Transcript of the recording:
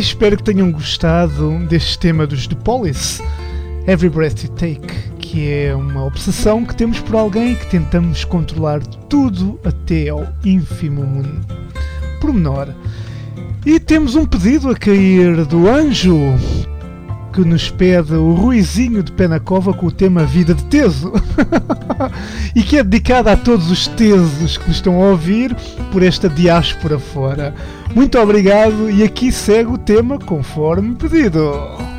espero que tenham gostado deste tema dos The Police, Every Breath You Take, que é uma obsessão que temos por alguém e que tentamos controlar tudo até ao ínfimo pormenor. E temos um pedido a cair do Anjo, que nos pede o Ruizinho de Pé na Cova com o tema Vida de Teso e que é dedicado a todos os tesos que nos estão a ouvir por esta diáspora fora. Muito obrigado e aqui segue o tema conforme pedido.